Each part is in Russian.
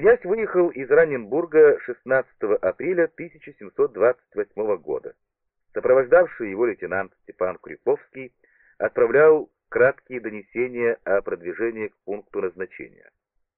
Князь выехал из Раненбурга 16 апреля 1728 года. Сопровождавший его лейтенант Степан Крюковский отправлял краткие донесения о продвижении к пункту назначения.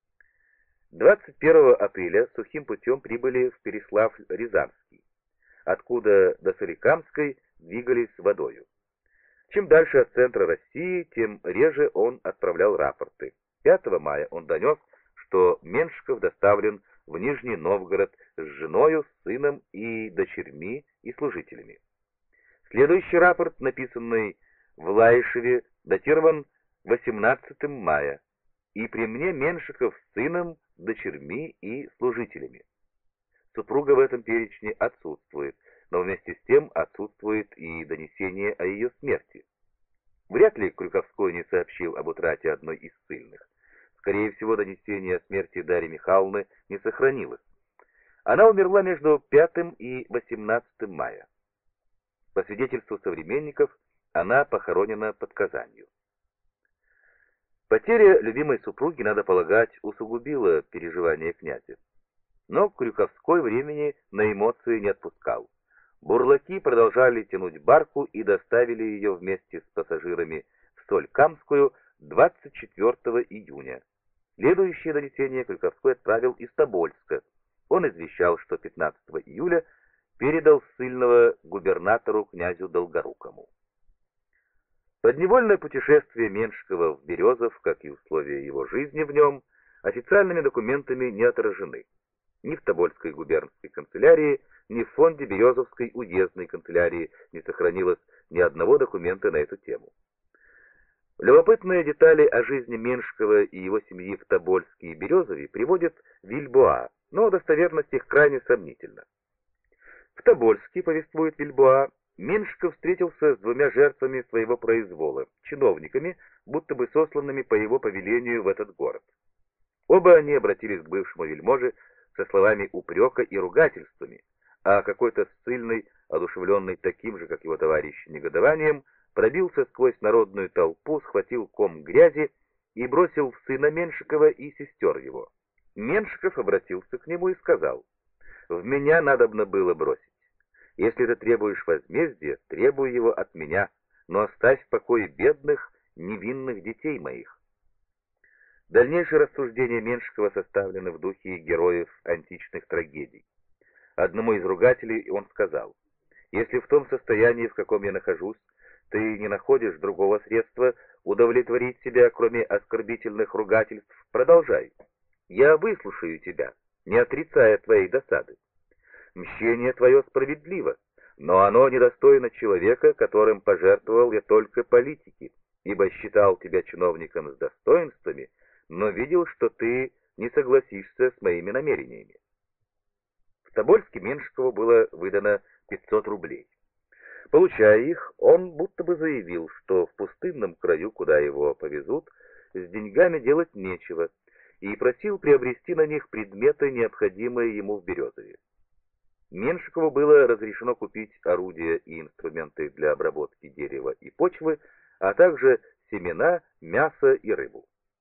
21 апреля сухим путем прибыли в Переславль-Рязанский, откуда до Соликамской двигались водою. Чем дальше от центра России, тем реже он отправлял рапорты. 5 мая он донес, что Меншиков доставлен в Нижний Новгород с женою, сыном и дочерьми и служителями. Следующий рапорт, написанный в Лаишеве, датирован 18 мая, и при мне Меншиков с сыном, дочерьми и служителями. Супруга в этом перечне отсутствует, но вместе с тем отсутствует и донесение о ее смерти. Вряд ли Крюковской не сообщил об утрате одной из ссыльных. Скорее всего, донесение о смерти Дарьи Михайловны не сохранилось. Она умерла между 5 и 18 мая. По свидетельству современников, она похоронена под Казанью. Потеря любимой супруги, надо полагать, усугубила переживания князя. Но Крюковской времени на эмоции не отпускал. Бурлаки продолжали тянуть барку и доставили ее вместе с пассажирами в Солькамскую 24 июня. Следующее донесение Крюковской отправил из Тобольска. Он извещал, что 15 июля передал ссыльного губернатору князю Долгорукому. Подневольное путешествие Меншикова в Березов, как и условия его жизни в нем, официальными документами не отражены. Ни в Тобольской губернской канцелярии, ни в фонде Березовской уездной канцелярии не сохранилось ни одного документа на эту тему. Любопытные детали о жизни Меншикова и его семьи в Тобольске и Березове приводит Вильбоа, но достоверность их крайне сомнительна. В Тобольске, повествует Вильбоа, Меншиков встретился с двумя жертвами своего произвола, чиновниками, будто бы сосланными по его повелению в этот город. Оба они обратились к бывшему вельможе со словами упрека и ругательствами, а какой-то ссыльный, одушевленный таким же, как его товарищ, негодованием, пробился сквозь народную толпу, схватил ком грязи и бросил в сына Меншикова и сестер его. Меншиков обратился к нему и сказал: «В меня надобно было бросить. Если ты требуешь возмездия, требуй его от меня, но оставь в покое бедных, невинных детей моих». Дальнейшие рассуждения Меншикова составлены в духе героев античных трагедий. Одному из ругателей он сказал: «Если в том состоянии, в каком я нахожусь, ты не находишь другого средства удовлетворить себя, кроме оскорбительных ругательств, продолжай. Я выслушаю тебя, не отрицая твоей досады. Мщение твое справедливо, но оно недостойно человека, которым пожертвовал я только политики, ибо считал тебя чиновником с достоинствами, но видел, что ты не согласишься с моими намерениями». В Тобольске Меншикову было выдано 500 рублей. Получая их, он будто бы заявил, что в пустынном краю, куда его повезут, с деньгами делать нечего, и просил приобрести на них предметы, необходимые ему в Березове. Меншикову было разрешено купить орудия и инструменты для обработки дерева и почвы, а также семена, мясо и рыбу.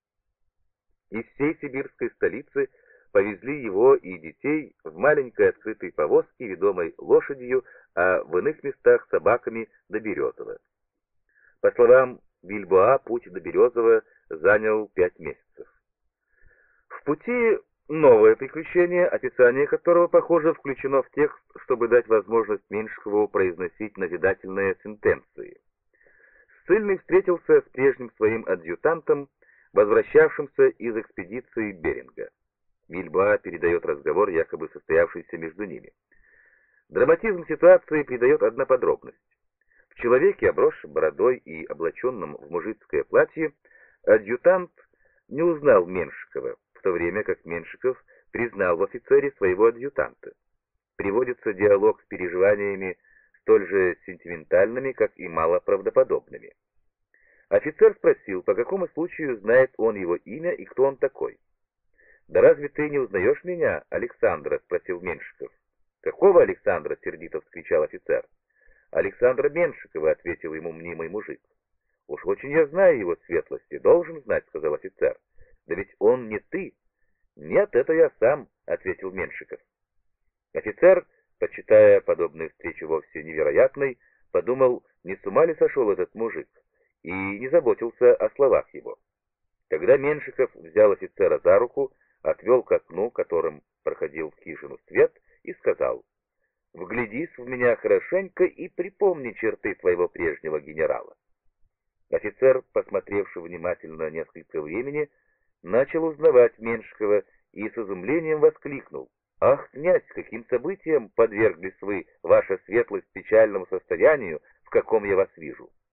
Из всей сибирской столицы повезли его и детей в маленькой открытой повозке, ведомой лошадью, а в иных местах собаками до Березова. По словам Вильбоа, путь до Березова занял 5 месяцев. В пути новое приключение, описание которого, похоже, включено в текст, чтобы дать возможность Меншикову произносить назидательные сентенции. Ссыльный встретился с прежним своим адъютантом, возвращавшимся из экспедиции Беринга. Вильбоа передает разговор, якобы состоявшийся между ними. Драматизм ситуации придает одна подробность. В человеке, обросшем бородой и облаченном в мужицкое платье, адъютант не узнал Меншикова, в то время как Меншиков признал в офицере своего адъютанта. Приводится диалог с переживаниями столь же сентиментальными, как и малоправдоподобными. Офицер спросил, по какому случаю знает он его имя и кто он такой. «Да разве ты не узнаешь меня, Александра?» — спросил Меншиков. «Какого Александра?» — сердито вскричал офицер. «Александра Меншикова», — ответил ему мнимый мужик. «Уж очень я знаю его светлости, должен знать», — сказал офицер. «Да ведь он не ты. «Нет, это я сам», — ответил Меншиков. Офицер, почитая подобную встречу вовсе невероятной, подумал, не с ума ли сошел этот мужик, и не заботился о словах его. Тогда Меншиков взял офицера за руку, отвел к окну, которым проходил в хижину свет, и сказал: «Вглядись в меня хорошенько и припомни черты твоего прежнего генерала». Офицер, посмотревший внимательно несколько времени, начал узнавать Меншикова и с изумлением воскликнул: «Ах, князь, каким событиям подверглись вы, ваша светлость, печальному состоянию, в каком я вас вижу!»